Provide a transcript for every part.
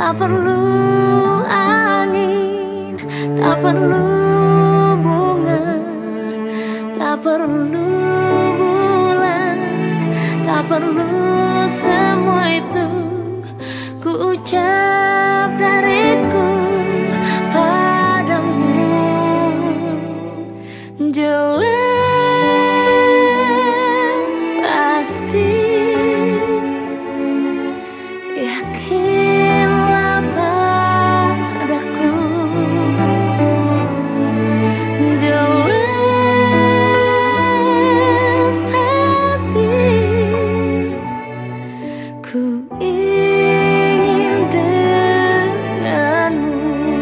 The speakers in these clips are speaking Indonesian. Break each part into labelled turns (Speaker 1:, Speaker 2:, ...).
Speaker 1: Tak perlu angin, tak perlu bunga, tak perlu bulan, tak perlu semua itu. Ku ucap dariku padamu, jelas pasti, yakinlah padaku, jelas pasti, ku ingin denganmu.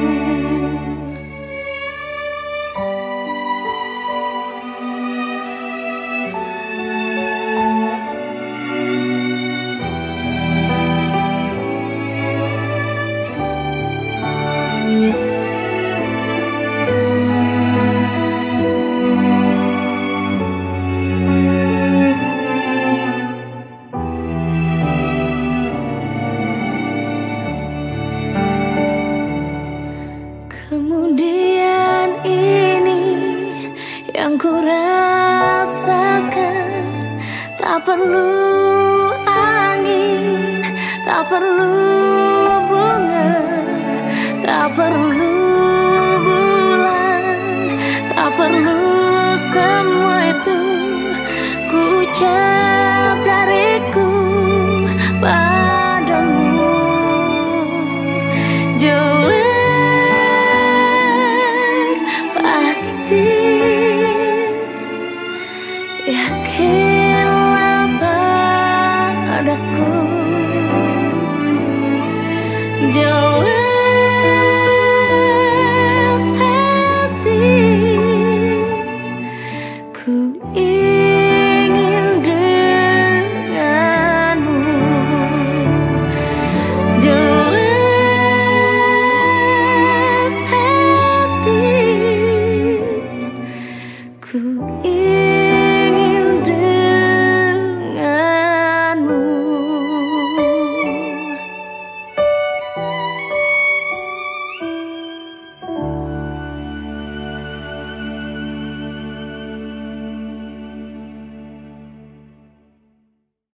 Speaker 1: Kemudian ini yang ku rasakan, tak perlu angin, tak perlu bunga, tak perlu bulan, tak perlu semua itu. Ku ucap dariku padamu, jelas pasti, yakinlah padaku, jelas